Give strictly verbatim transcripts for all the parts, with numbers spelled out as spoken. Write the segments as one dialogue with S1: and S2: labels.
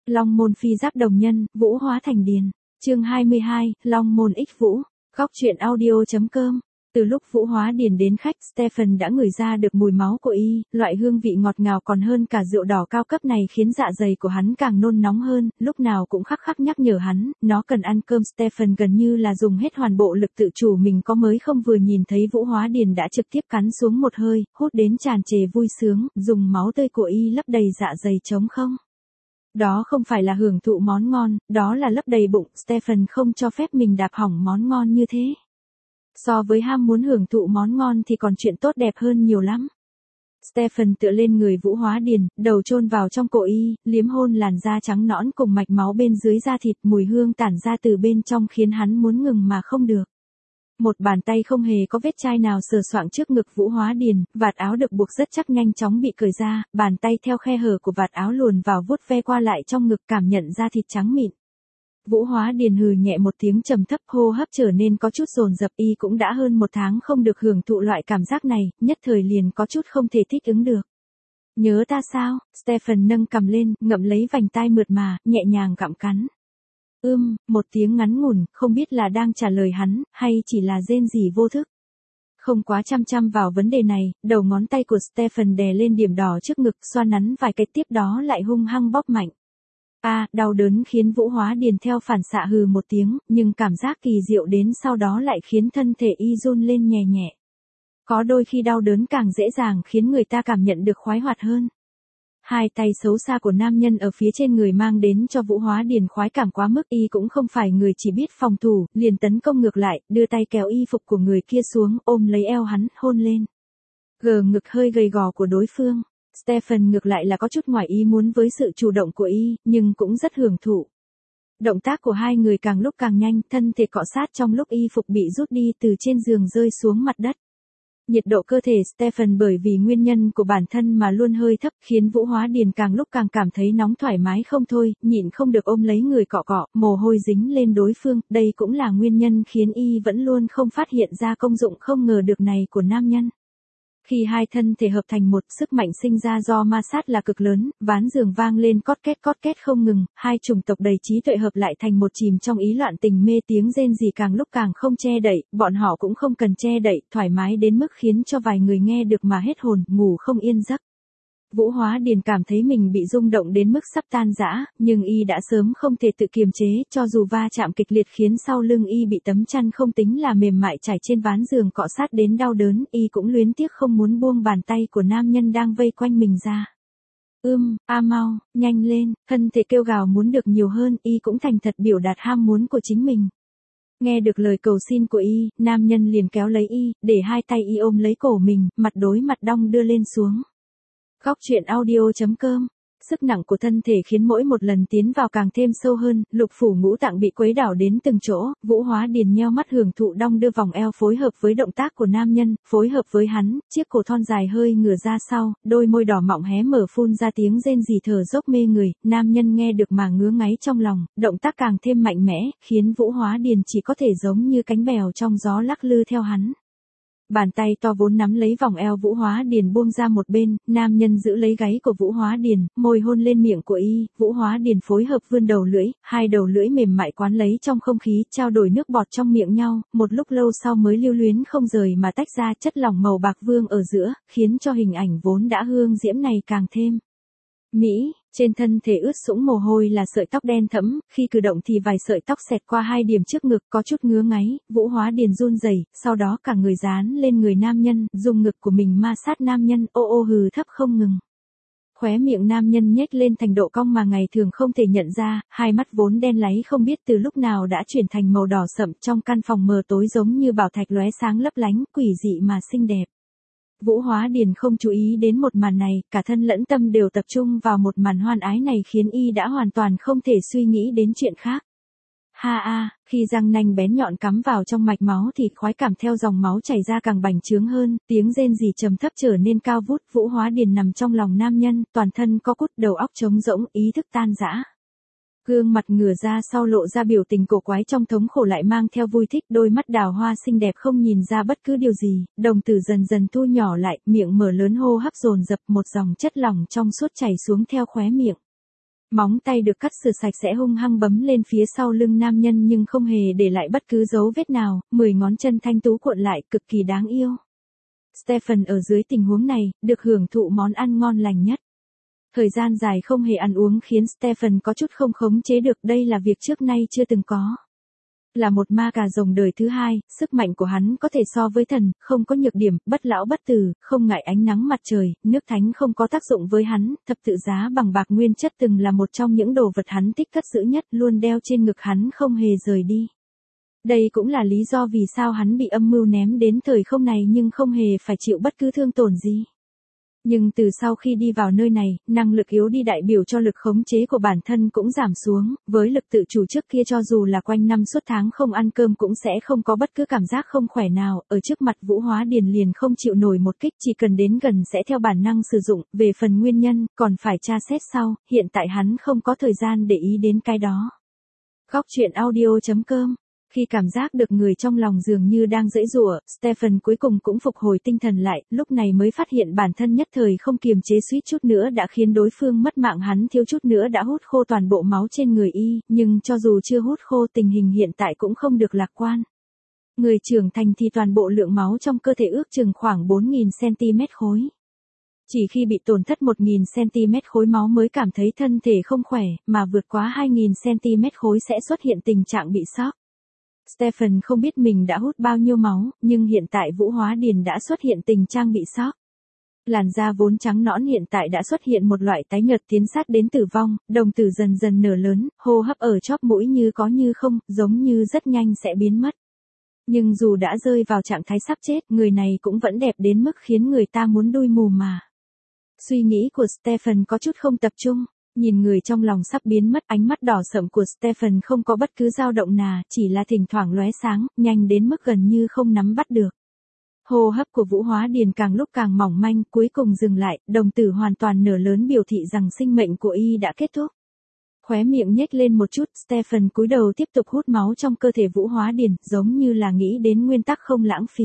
S1: Long môn phi giáp đồng nhân, vũ hóa thành điền. Chương hai mươi hai, Long môn ích vũ. Góc truyện audio.com. Từ lúc vũ hóa điền đến khách, Stephen đã ngửi ra được mùi máu của y, loại hương vị ngọt ngào còn hơn cả rượu đỏ cao cấp này khiến dạ dày của hắn càng nôn nóng hơn, lúc nào cũng khắc khắc nhắc nhở hắn, nó cần ăn cơm. Stephen gần như là dùng hết hoàn bộ lực tự chủ mình có mới không, vừa nhìn thấy vũ hóa điền đã trực tiếp cắn xuống một hơi, hút đến tràn trề vui sướng, dùng máu tươi của y lấp đầy dạ dày trống không. Đó không phải là hưởng thụ món ngon, đó là lấp đầy bụng. Stephen không cho phép mình đạp hỏng món ngon như thế. So với ham muốn hưởng thụ món ngon thì còn chuyện tốt đẹp hơn nhiều lắm. Stephen tựa lên người vũ hóa điền, đầu chôn vào trong cổ y, liếm hôn làn da trắng nõn cùng mạch máu bên dưới da thịt, mùi hương tản ra từ bên trong khiến hắn muốn ngừng mà không được. Một bàn tay không hề có vết chai nào sờ soạng trước ngực vũ hóa điền, vạt áo được buộc rất chắc nhanh chóng bị cởi ra, bàn tay theo khe hở của vạt áo luồn vào vuốt ve qua lại trong ngực, cảm nhận da thịt trắng mịn. Vũ hóa điền hừ nhẹ một tiếng trầm thấp, hô hấp trở nên có chút dồn dập. Y cũng đã hơn một tháng không được hưởng thụ loại cảm giác này, nhất thời liền có chút không thể thích ứng được. Nhớ ta sao? Stephen nâng cằm lên, ngậm lấy vành tai mượt mà, nhẹ nhàng gặm cắn. Ưm, một tiếng ngắn ngủn, không biết là đang trả lời hắn, hay chỉ là rên rỉ vô thức. Không quá chăm chăm vào vấn đề này, đầu ngón tay của Stephen đè lên điểm đỏ trước ngực, xoa nắn vài cái, tiếp đó lại hung hăng bóp mạnh. A, à, đau đớn khiến vũ hóa điền theo phản xạ hừ một tiếng, nhưng cảm giác kỳ diệu đến sau đó lại khiến thân thể y run lên nhẹ nhẹ. Có đôi khi đau đớn càng dễ dàng khiến người ta cảm nhận được khoái hoạt hơn. Hai tay xấu xa của nam nhân ở phía trên người mang đến cho vũ hóa điền khoái cảm quá mức. Y cũng không phải người chỉ biết phòng thủ, liền tấn công ngược lại, đưa tay kéo y phục của người kia xuống, ôm lấy eo hắn, hôn lên. Gờ ngực hơi gầy gò của đối phương. Stephen ngược lại là có chút ngoài ý muốn với sự chủ động của y, nhưng cũng rất hưởng thụ. Động tác của hai người càng lúc càng nhanh, thân thể cọ sát trong lúc y phục bị rút đi từ trên giường rơi xuống mặt đất. Nhiệt độ cơ thể Stephen bởi vì nguyên nhân của bản thân mà luôn hơi thấp, khiến vũ hóa điền càng lúc càng cảm thấy nóng thoải mái không thôi, nhịn không được ôm lấy người cọ cọ, mồ hôi dính lên đối phương. Đây cũng là nguyên nhân khiến y vẫn luôn không phát hiện ra công dụng không ngờ được này của nam nhân. Khi hai thân thể hợp thành một, sức mạnh sinh ra do ma sát là cực lớn, ván giường vang lên cót két cót két không ngừng, hai chủng tộc đầy trí tuệ hợp lại thành một, chìm trong ý loạn tình mê, tiếng rên rỉ càng lúc càng không che đậy, bọn họ cũng không cần che đậy, thoải mái đến mức khiến cho vài người nghe được mà hết hồn, ngủ không yên giấc. Vũ hóa điền cảm thấy mình bị rung động đến mức sắp tan rã, nhưng y đã sớm không thể tự kiềm chế, cho dù va chạm kịch liệt khiến sau lưng y bị tấm chăn không tính là mềm mại trải trên ván giường cọ sát đến đau đớn, y cũng luyến tiếc không muốn buông bàn tay của nam nhân đang vây quanh mình ra. Ưm, a mau, nhanh lên, thân thể kêu gào muốn được nhiều hơn, y cũng thành thật biểu đạt ham muốn của chính mình. Nghe được lời cầu xin của y, nam nhân liền kéo lấy y, để hai tay y ôm lấy cổ mình, mặt đối mặt đong đưa lên xuống. Góc truyện audio.com. Sức nặng của thân thể khiến mỗi một lần tiến vào càng thêm sâu hơn, lục phủ ngũ tạng bị quấy đảo đến từng chỗ. Vũ hóa điền nheo mắt hưởng thụ đong đưa vòng eo phối hợp với động tác của nam nhân, phối hợp với hắn, chiếc cổ thon dài hơi ngửa ra sau, đôi môi đỏ mọng hé mở phun ra tiếng rên rỉ thở dốc mê người. Nam nhân nghe được mà ngứa ngáy trong lòng, động tác càng thêm mạnh mẽ, khiến vũ hóa điền chỉ có thể giống như cánh bèo trong gió lắc lư theo hắn. Bàn tay to vốn nắm lấy vòng eo vũ hóa điền buông ra một bên, nam nhân giữ lấy gáy của vũ hóa điền, môi hôn lên miệng của y, vũ hóa điền phối hợp vươn đầu lưỡi, hai đầu lưỡi mềm mại quán lấy trong không khí, trao đổi nước bọt trong miệng nhau, một lúc lâu sau mới lưu luyến không rời mà tách ra, chất lỏng màu bạc vương ở giữa, khiến cho hình ảnh vốn đã hương diễm này càng thêm mỹ. Trên thân thể ướt sũng mồ hôi là sợi tóc đen thẫm, khi cử động thì vài sợi tóc xẹt qua hai điểm trước ngực, có chút ngứa ngáy. Vũ hóa điền run rẩy, sau đó cả người dán lên người nam nhân, dùng ngực của mình ma sát nam nhân, ô ô hừ thấp không ngừng. Khóe miệng nam nhân nhếch lên thành độ cong mà ngày thường không thể nhận ra, hai mắt vốn đen láy không biết từ lúc nào đã chuyển thành màu đỏ sậm, trong căn phòng mờ tối giống như bảo thạch lóe sáng lấp lánh, quỷ dị mà xinh đẹp. Vũ hóa điền không chú ý đến một màn này, cả thân lẫn tâm đều tập trung vào một màn hoan ái này khiến y đã hoàn toàn không thể suy nghĩ đến chuyện khác. Ha a, khi răng nanh bén nhọn cắm vào trong mạch máu thì khoái cảm theo dòng máu chảy ra càng bành trướng hơn, tiếng rên rỉ trầm thấp trở nên cao vút. Vũ hóa điền nằm trong lòng nam nhân, toàn thân co cút, đầu óc trống rỗng, ý thức tan rã. Gương mặt ngửa ra sau lộ ra biểu tình cổ quái trong thống khổ lại mang theo vui thích, đôi mắt đào hoa xinh đẹp không nhìn ra bất cứ điều gì, đồng tử dần dần thu nhỏ lại, miệng mở lớn hô hấp dồn dập, một dòng chất lỏng trong suốt chảy xuống theo khóe miệng. Móng tay được cắt sửa sạch sẽ hung hăng bấm lên phía sau lưng nam nhân nhưng không hề để lại bất cứ dấu vết nào, mười ngón chân thanh tú cuộn lại cực kỳ đáng yêu. Stephen ở dưới tình huống này, được hưởng thụ món ăn ngon lành nhất. Thời gian dài không hề ăn uống khiến Stephen có chút không khống chế được, đây là việc trước nay chưa từng có. Là một ma cà rồng đời thứ hai, sức mạnh của hắn có thể so với thần, không có nhược điểm, bất lão bất tử, không ngại ánh nắng mặt trời, nước thánh không có tác dụng với hắn, thập tự giá bằng bạc nguyên chất từng là một trong những đồ vật hắn thích cất giữ nhất, luôn đeo trên ngực hắn không hề rời đi. Đây cũng là lý do vì sao hắn bị âm mưu ném đến thời không này nhưng không hề phải chịu bất cứ thương tổn gì. Nhưng từ sau khi đi vào nơi này, năng lực yếu đi đại biểu cho lực khống chế của bản thân cũng giảm xuống, với lực tự chủ trước kia cho dù là quanh năm suốt tháng không ăn cơm cũng sẽ không có bất cứ cảm giác không khỏe nào, ở trước mặt Vũ Hóa Điền liền không chịu nổi một kích, chỉ cần đến gần sẽ theo bản năng sử dụng, về phần nguyên nhân, còn phải tra xét sau, hiện tại hắn không có thời gian để ý đến cái đó. Góc truyện audio chấm com. Khi cảm giác được người trong lòng dường như đang giãy giụa, Stephen cuối cùng cũng phục hồi tinh thần lại, lúc này mới phát hiện bản thân nhất thời không kiềm chế suýt chút nữa đã khiến đối phương mất mạng, hắn thiếu chút nữa đã hút khô toàn bộ máu trên người y, nhưng cho dù chưa hút khô tình hình hiện tại cũng không được lạc quan. Người trưởng thành thì toàn bộ lượng máu trong cơ thể ước chừng khoảng bốn nghìn xăng-ti-mét khối. Chỉ khi bị tổn thất một nghìn xăng-ti-mét khối máu mới cảm thấy thân thể không khỏe, mà vượt quá hai nghìn xăng-ti-mét khối sẽ xuất hiện tình trạng bị sốc. Stephen không biết mình đã hút bao nhiêu máu, nhưng hiện tại Vũ Hóa Điền đã xuất hiện tình trạng bị sốc. Làn da vốn trắng nõn hiện tại đã xuất hiện một loại tái nhợt tiến sát đến tử vong, đồng tử dần dần nở lớn, hô hấp ở chóp mũi như có như không, giống như rất nhanh sẽ biến mất. Nhưng dù đã rơi vào trạng thái sắp chết, người này cũng vẫn đẹp đến mức khiến người ta muốn đui mù mà. Suy nghĩ của Stephen có chút không tập trung. Nhìn người trong lòng sắp biến mất, ánh mắt đỏ sậm của Stephen không có bất cứ dao động nào, chỉ là thỉnh thoảng lóe sáng, nhanh đến mức gần như không nắm bắt được. Hô hấp của Vũ Hóa Điền càng lúc càng mỏng manh, cuối cùng dừng lại, đồng tử hoàn toàn nở lớn biểu thị rằng sinh mệnh của y đã kết thúc. Khóe miệng nhếch lên một chút, Stephen cúi đầu tiếp tục hút máu trong cơ thể Vũ Hóa Điền, giống như là nghĩ đến nguyên tắc không lãng phí.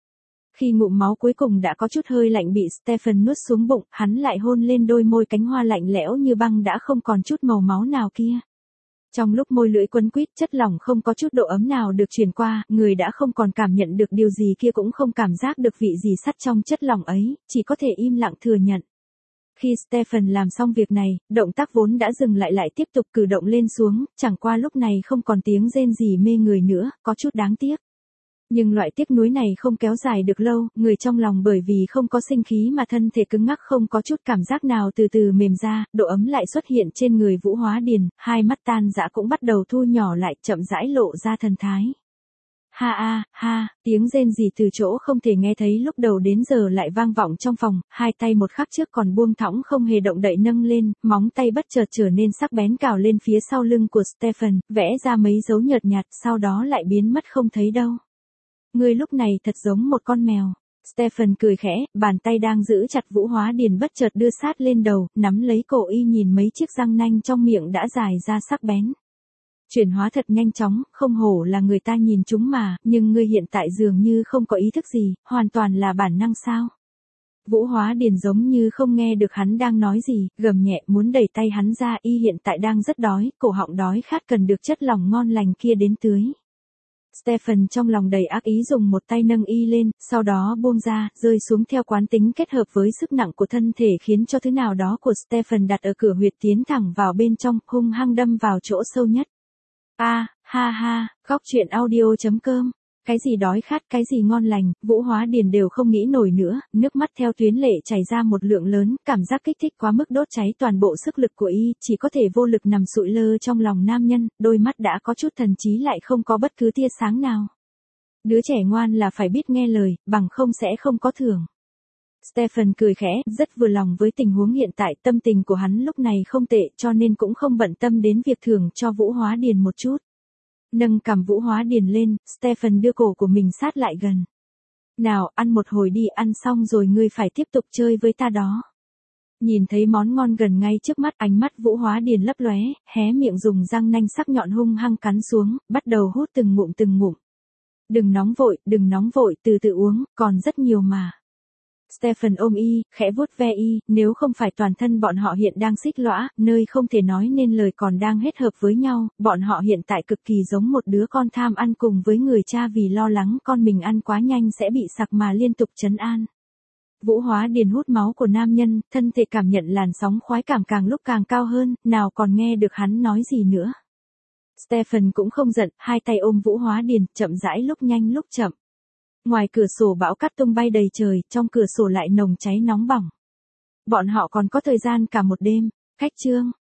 S1: Khi ngụm máu cuối cùng đã có chút hơi lạnh bị Stephen nuốt xuống bụng, hắn lại hôn lên đôi môi cánh hoa lạnh lẽo như băng đã không còn chút màu máu nào kia. Trong lúc môi lưỡi quấn quýt, chất lỏng không có chút độ ấm nào được truyền qua, người đã không còn cảm nhận được điều gì kia cũng không cảm giác được vị gì sắt trong chất lỏng ấy, chỉ có thể im lặng thừa nhận. Khi Stephen làm xong việc này, động tác vốn đã dừng lại lại tiếp tục cử động lên xuống, chẳng qua lúc này không còn tiếng rên gì mê người nữa, có chút đáng tiếc. Nhưng loại tiếc nuối này không kéo dài được lâu, người trong lòng bởi vì không có sinh khí mà thân thể cứng ngắc không có chút cảm giác nào từ từ mềm ra, độ ấm lại xuất hiện trên người Vũ Hóa Điền, hai mắt tan dã cũng bắt đầu thu nhỏ lại, chậm rãi lộ ra thần thái. Ha a, ha, tiếng rên rỉ từ chỗ không thể nghe thấy lúc đầu đến giờ lại vang vọng trong phòng, hai tay một khắc trước còn buông thõng không hề động đậy nâng lên, móng tay bất chợt trở nên sắc bén cào lên phía sau lưng của Stephen, vẽ ra mấy dấu nhợt nhạt, sau đó lại biến mất không thấy đâu. Ngươi lúc này thật giống một con mèo. Stephen cười khẽ, bàn tay đang giữ chặt Vũ Hóa Điền bất chợt đưa sát lên đầu, nắm lấy cổ y nhìn mấy chiếc răng nanh trong miệng đã dài ra sắc bén. Chuyển hóa thật nhanh chóng, không hổ là người ta nhìn chúng mà, nhưng ngươi hiện tại dường như không có ý thức gì, hoàn toàn là bản năng sao. Vũ Hóa Điền giống như không nghe được hắn đang nói gì, gầm nhẹ muốn đẩy tay hắn ra, y hiện tại đang rất đói, cổ họng đói khát cần được chất lỏng ngon lành kia đến tưới. Stephen trong lòng đầy ác ý dùng một tay nâng y lên, sau đó buông ra, rơi xuống theo quán tính kết hợp với sức nặng của thân thể khiến cho thứ nào đó của Stephen đặt ở cửa huyệt tiến thẳng vào bên trong, hung hăng đâm vào chỗ sâu nhất. A, à, ha ha, góc truyện audio chấm com. Cái gì đói khát, cái gì ngon lành, Vũ Hóa Điền đều không nghĩ nổi nữa, nước mắt theo tuyến lệ chảy ra một lượng lớn, cảm giác kích thích quá mức đốt cháy toàn bộ sức lực của y, chỉ có thể vô lực nằm sụi lơ trong lòng nam nhân, đôi mắt đã có chút thần trí lại không có bất cứ tia sáng nào. Đứa trẻ ngoan là phải biết nghe lời, bằng không sẽ không có thưởng. Stephen cười khẽ, rất vừa lòng với tình huống hiện tại, tâm tình của hắn lúc này không tệ cho nên cũng không bận tâm đến việc thưởng cho Vũ Hóa Điền một chút. Nâng cằm Vũ Hóa Điền lên, Stephen đưa cổ của mình sát lại gần. Nào, ăn một hồi đi, ăn xong rồi ngươi phải tiếp tục chơi với ta đó. Nhìn thấy món ngon gần ngay trước mắt, ánh mắt Vũ Hóa Điền lấp lóe, hé miệng dùng răng nanh sắc nhọn hung hăng cắn xuống, bắt đầu hút từng ngụm từng ngụm. Đừng nóng vội, đừng nóng vội, từ từ uống, còn rất nhiều mà. Stephen ôm y, khẽ vuốt ve y, nếu không phải toàn thân bọn họ hiện đang xích lõa, nơi không thể nói nên lời còn đang hết hợp với nhau, bọn họ hiện tại cực kỳ giống một đứa con tham ăn cùng với người cha vì lo lắng con mình ăn quá nhanh sẽ bị sặc mà liên tục trấn an. Vũ Hóa Điền hút máu của nam nhân, thân thể cảm nhận làn sóng khoái cảm càng lúc càng cao hơn, nào còn nghe được hắn nói gì nữa. Stephen cũng không giận, hai tay ôm Vũ Hóa Điền, chậm rãi lúc nhanh lúc chậm. Ngoài cửa sổ bão cát tung bay đầy trời, trong cửa sổ lại nồng cháy nóng bỏng. Bọn họ còn có thời gian cả một đêm. Khách trương,